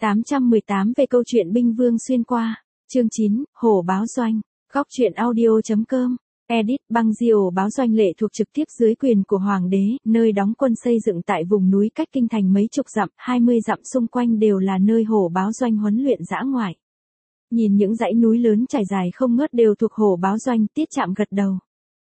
818 về câu chuyện binh vương xuyên qua. Chương 9, Hổ báo doanh. Góc truyện audio.com. Edit. Băng Diều báo doanh lệ thuộc trực tiếp dưới quyền của Hoàng đế, nơi đóng quân xây dựng tại vùng núi cách kinh thành mấy chục dặm, 20 dặm xung quanh đều là nơi Hổ báo doanh huấn luyện dã ngoại. Nhìn những dãy núi lớn trải dài không ngớt đều thuộc Hổ báo doanh, Tiết Trạm gật đầu.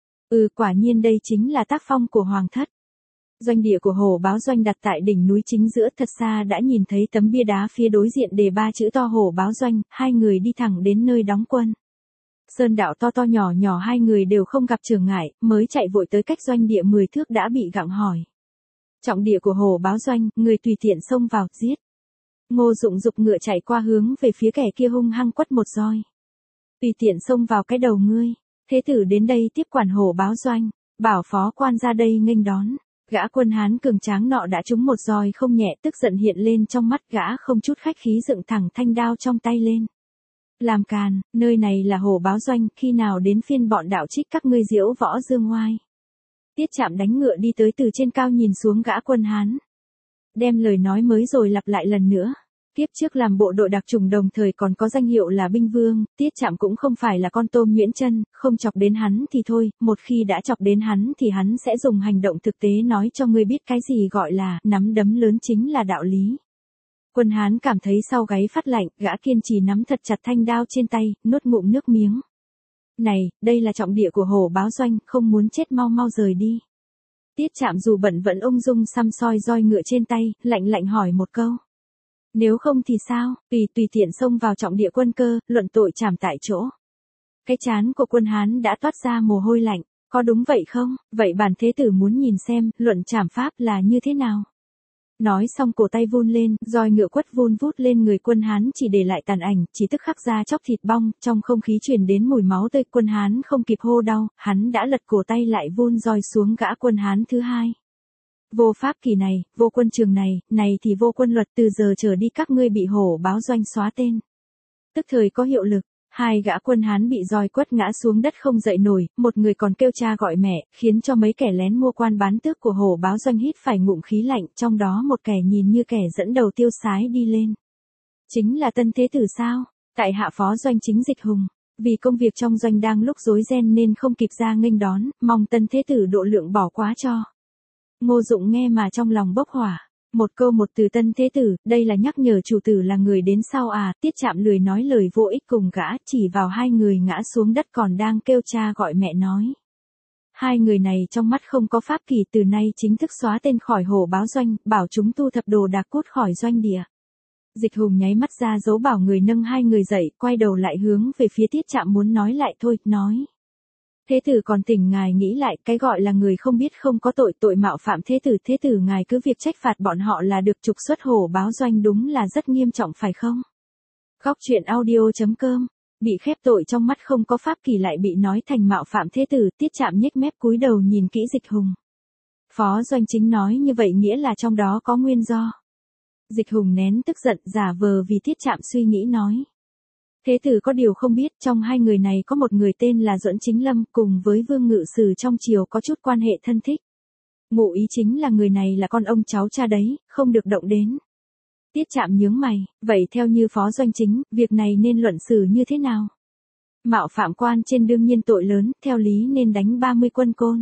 Quả nhiên đây chính là tác phong của Hoàng thất. Doanh địa của Hổ báo doanh đặt tại đỉnh núi chính giữa, thật xa đã nhìn thấy tấm bia đá phía đối diện đề 3 chữ to Hổ báo doanh, hai người đi thẳng đến nơi đóng quân. Sơn đạo to to nhỏ nhỏ hai người đều không gặp trở ngại, mới chạy vội tới cách doanh địa 10 thước đã bị gặng hỏi. Trọng địa của Hổ báo doanh, người tùy tiện xông vào, giết. Ngô Dụng giục ngựa chạy qua hướng về phía kẻ kia hung hăng quất một roi. Tùy tiện xông vào cái đầu ngươi, thế tử đến đây tiếp quản Hổ báo doanh, bảo phó quan ra đây nghênh đón. Gã quân Hán cường tráng nọ đã trúng một roi không nhẹ, tức giận hiện lên trong mắt gã, không chút khách khí dựng thẳng thanh đao trong tay lên. Làm càn, nơi này là Hổ báo doanh, khi nào đến phiên bọn đạo trích các ngươi diễu võ dương oai. Tiết Trạm đánh ngựa đi tới từ trên cao nhìn xuống gã quân Hán. Đem lời nói mới rồi lặp lại lần nữa. Tiếp trước làm bộ đội đặc chủng đồng thời còn có danh hiệu là binh vương, Tiết Trạm cũng không phải là con tôm nhuyễn chân, không chọc đến hắn thì thôi, một khi đã chọc đến hắn thì hắn sẽ dùng hành động thực tế nói cho ngươi biết cái gì gọi là nắm đấm lớn chính là đạo lý. Quân Hán cảm thấy sau gáy phát lạnh, gã kiên trì nắm thật chặt thanh đao trên tay, nuốt ngụm nước miếng. Này, đây là trọng địa của Hổ báo doanh, không muốn chết mau mau rời đi. Tiết Trạm dù bận vẫn ung dung xăm soi roi ngựa trên tay, lạnh lạnh hỏi một câu. Nếu không thì sao, tùy tiện xông vào trọng địa quân cơ, luận tội trảm tại chỗ. Cái trán của quân Hán đã toát ra mồ hôi lạnh, có đúng vậy không? Vậy bản thế tử muốn nhìn xem, luận trảm pháp là như thế nào? Nói xong cổ tay vun lên, roi ngựa quất vun vút lên người quân Hán chỉ để lại tàn ảnh, chỉ tức khắc ra chóc thịt bong, trong không khí truyền đến mùi máu tươi, quân Hán không kịp hô đau, hắn đã lật cổ tay lại vun roi xuống gã quân Hán thứ hai. Vô pháp kỳ này, vô quân trường này thì vô quân luật, từ giờ trở đi các ngươi bị Hổ báo doanh xóa tên. Tức thời có hiệu lực, hai gã quân Hán bị roi quất ngã xuống đất không dậy nổi, một người còn kêu cha gọi mẹ, khiến cho mấy kẻ lén mua quan bán tước của Hổ báo doanh hít phải ngụm khí lạnh, trong đó một kẻ nhìn như kẻ dẫn đầu tiêu sái đi lên. Chính là tân thế tử sao? Tại hạ phó doanh chính Dịch Hùng. Vì công việc trong doanh đang lúc rối ren nên không kịp ra nghênh đón, mong tân thế tử độ lượng bỏ quá cho. Ngô Dụng nghe mà trong lòng bốc hỏa. Một câu một từ tân thế tử, đây là nhắc nhở chủ tử là người đến sau à. Tiết Trạm lười nói lời vô ích cùng gã, chỉ vào hai người ngã xuống đất còn đang kêu cha gọi mẹ nói. Hai người này trong mắt không có pháp kỳ, từ nay chính thức xóa tên khỏi Hổ báo doanh, bảo chúng thu thập đồ đạc cút khỏi doanh địa. Dịch Hùng nháy mắt ra dấu bảo người nâng hai người dậy, quay đầu lại hướng về phía Tiết Trạm muốn nói lại thôi, nói. Thế tử còn tỉnh ngài nghĩ lại, cái gọi là người không biết không có tội, tội mạo phạm thế tử ngài cứ việc trách phạt bọn họ là được, trục xuất Hổ báo doanh đúng là rất nghiêm trọng phải không? Góc truyện audio.com. Bị khép tội trong mắt không có pháp kỳ lại bị nói thành mạo phạm thế tử, Tiết Trạm nhếch mép cúi đầu nhìn kỹ Dịch Hùng. Phó doanh chính nói như vậy nghĩa là trong đó có nguyên do. Dịch Hùng nén tức giận giả vờ vì Tiết Trạm suy nghĩ nói. Thế tử có điều không biết, trong hai người này có một người tên là Duẫn Chính Lâm, cùng với Vương Ngự Sử trong triều có chút quan hệ thân thích. Ngụ ý chính là người này là con ông cháu cha đấy, không được động đến. Tiết Trạm nhướng mày, vậy theo như phó doanh chính, việc này nên luận xử như thế nào? Mạo phạm quan trên đương nhiên tội lớn, theo lý nên đánh 30 quân côn.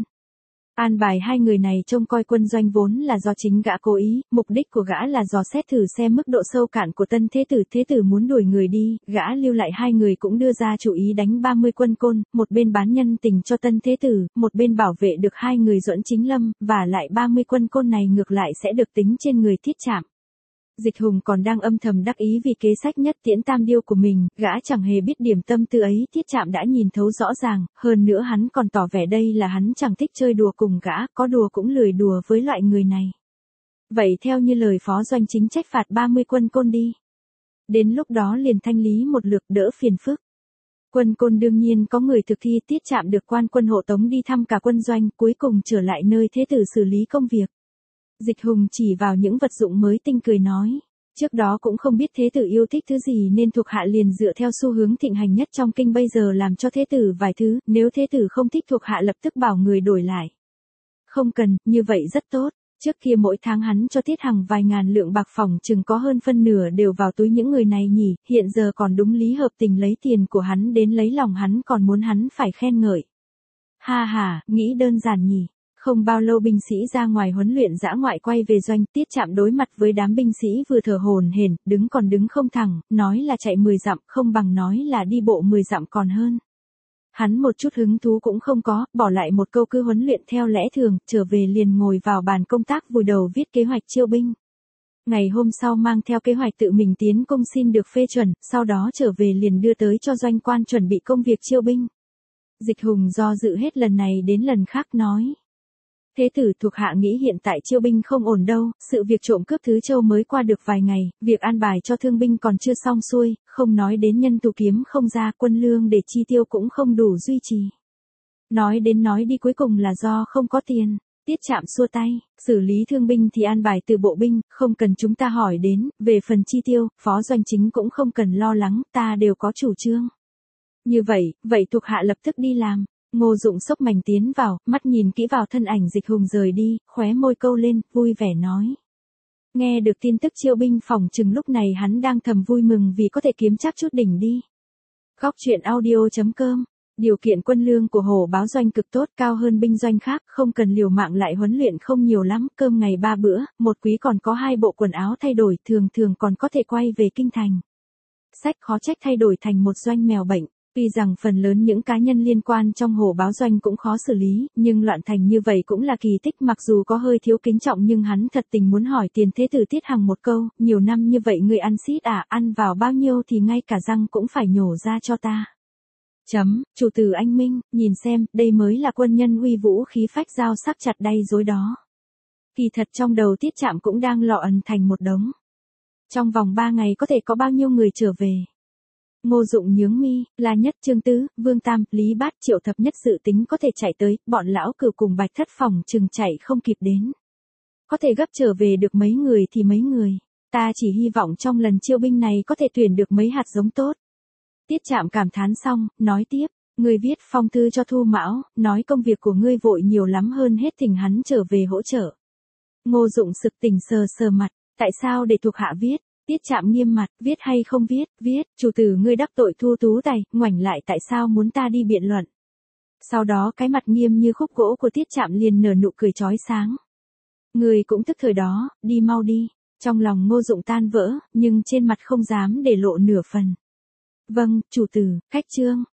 An bài hai người này trông coi quân doanh vốn là do chính gã cố ý, mục đích của gã là dò xét thử xem mức độ sâu cạn của tân thế tử muốn đuổi người đi, gã lưu lại hai người cũng đưa ra chủ ý đánh 30 quân côn, một bên bán nhân tình cho tân thế tử, một bên bảo vệ được hai người Duẫn Chính Lâm, và lại 30 quân côn này ngược lại sẽ được tính trên người Tiết Trạm. Dịch Hùng còn đang âm thầm đắc ý vì kế sách nhất tiễn tam điêu của mình, gã chẳng hề biết điểm tâm tư ấy, Tiết Trạm đã nhìn thấu rõ ràng, hơn nữa hắn còn tỏ vẻ đây là hắn chẳng thích chơi đùa cùng gã, có đùa cũng lười đùa với loại người này. Vậy theo như lời phó doanh chính trách phạt 30 quân côn đi. Đến lúc đó liền thanh lý một lượt đỡ phiền phức. Quân côn đương nhiên có người thực thi, Tiết Trạm được quan quân hộ tống đi thăm cả quân doanh, cuối cùng trở lại nơi thế tử xử lý công việc. Dịch Hùng chỉ vào những vật dụng mới tinh cười nói, trước đó cũng không biết thế tử yêu thích thứ gì nên thuộc hạ liền dựa theo xu hướng thịnh hành nhất trong kinh bây giờ làm cho thế tử vài thứ, nếu thế tử không thích thuộc hạ lập tức bảo người đổi lại. Không cần, như vậy rất tốt. Trước kia mỗi tháng hắn cho Tiết Hằng vài ngàn lượng bạc, phòng chừng có hơn phân nửa đều vào túi những người này nhỉ, hiện giờ còn đúng lý hợp tình lấy tiền của hắn đến lấy lòng hắn, còn muốn hắn phải khen ngợi. Ha ha, nghĩ đơn giản nhỉ. Không bao lâu binh sĩ ra ngoài huấn luyện dã ngoại quay về doanh, Tiết Trạm đối mặt với đám binh sĩ vừa thở hổn hển, đứng còn đứng không thẳng, nói là chạy 10 dặm không bằng nói là đi bộ 10 dặm còn hơn. Hắn một chút hứng thú cũng không có, bỏ lại một câu cứ huấn luyện theo lẽ thường, trở về liền ngồi vào bàn công tác vùi đầu viết kế hoạch chiêu binh. Ngày hôm sau mang theo kế hoạch tự mình tiến công xin được phê chuẩn, sau đó trở về liền đưa tới cho doanh quan chuẩn bị công việc chiêu binh. Dịch Hùng do dự hết lần này đến lần khác nói. Thế tử, thuộc hạ nghĩ hiện tại chiêu binh không ổn đâu, sự việc trộm cướp Thứ Châu mới qua được vài ngày, việc an bài cho thương binh còn chưa xong xuôi, không nói đến nhân tù kiếm không ra, quân lương để chi tiêu cũng không đủ duy trì. Nói đến nói đi cuối cùng là do không có tiền. Tiết Trạm xua tay, xử lý thương binh thì an bài từ bộ binh, không cần chúng ta hỏi đến, về phần chi tiêu, phó doanh chính cũng không cần lo lắng, ta đều có chủ trương. Như vậy thuộc hạ lập tức đi làm. Ngô Dụng xốc mảnh tiến vào, mắt nhìn kỹ vào thân ảnh Dịch Hùng rời đi, khóe môi câu lên, vui vẻ nói. Nghe được tin tức chiêu binh, phòng chừng lúc này hắn đang thầm vui mừng vì có thể kiếm chắc chút đỉnh đi. Góc truyện audio.com. Điều kiện quân lương của Hổ Báo doanh cực tốt, cao hơn binh doanh khác, không cần liều mạng, lại huấn luyện không nhiều lắm, cơm ngày 3 bữa, một quý còn có 2 bộ quần áo thay đổi, thường thường còn có thể quay về kinh thành. Sách khó trách thay đổi thành một doanh mèo bệnh. Tuy rằng phần lớn những cá nhân liên quan trong Hổ Báo doanh cũng khó xử lý, nhưng loạn thành như vậy cũng là kỳ tích, mặc dù có hơi thiếu kính trọng nhưng hắn thật tình muốn hỏi tiền thế tử Tiết Hằng một câu, nhiều năm như vậy người ăn xít à, ăn vào bao nhiêu thì ngay cả răng cũng phải nhổ ra cho ta. Chủ tử anh minh, nhìn xem, đây mới là quân nhân uy vũ khí phách, dao sắc chặt đay dối đó. Kỳ thật trong đầu Tiết Trạm cũng đang lọ ẩn thành một đống. Trong vòng 3 ngày có thể có bao nhiêu người trở về? Ngô Dụng nhướng mi, La Nhất, Trương Tứ, Vương Tam, Lý Bát, Triệu Thập Nhất dự tính có thể chạy tới, bọn lão Cửu cùng Bạch Thất phòng chừng chạy không kịp đến. Có thể gấp trở về được mấy người thì mấy người. Ta chỉ hy vọng trong lần chiêu binh này có thể tuyển được mấy hạt giống tốt. Tiết Trạm cảm thán xong, nói tiếp, ngươi viết phong thư cho Thu Mão, nói công việc của ngươi vội nhiều lắm, hơn hết thỉnh hắn trở về hỗ trợ. Ngô Dụng sực tỉnh, sờ mặt, tại sao để thuộc hạ viết? Tiết Trạm nghiêm mặt, viết hay không viết, chủ tử ngươi đắc tội Thu Tú Tài, ngoảnh lại tại sao muốn ta đi biện luận. Sau đó cái mặt nghiêm như khúc gỗ của Tiết Trạm liền nở nụ cười chói sáng. Ngươi cũng tức thời đó, đi mau đi. Trong lòng Ngô Dụng tan vỡ, nhưng trên mặt không dám để lộ nửa phần. Vâng, chủ tử, khách trương.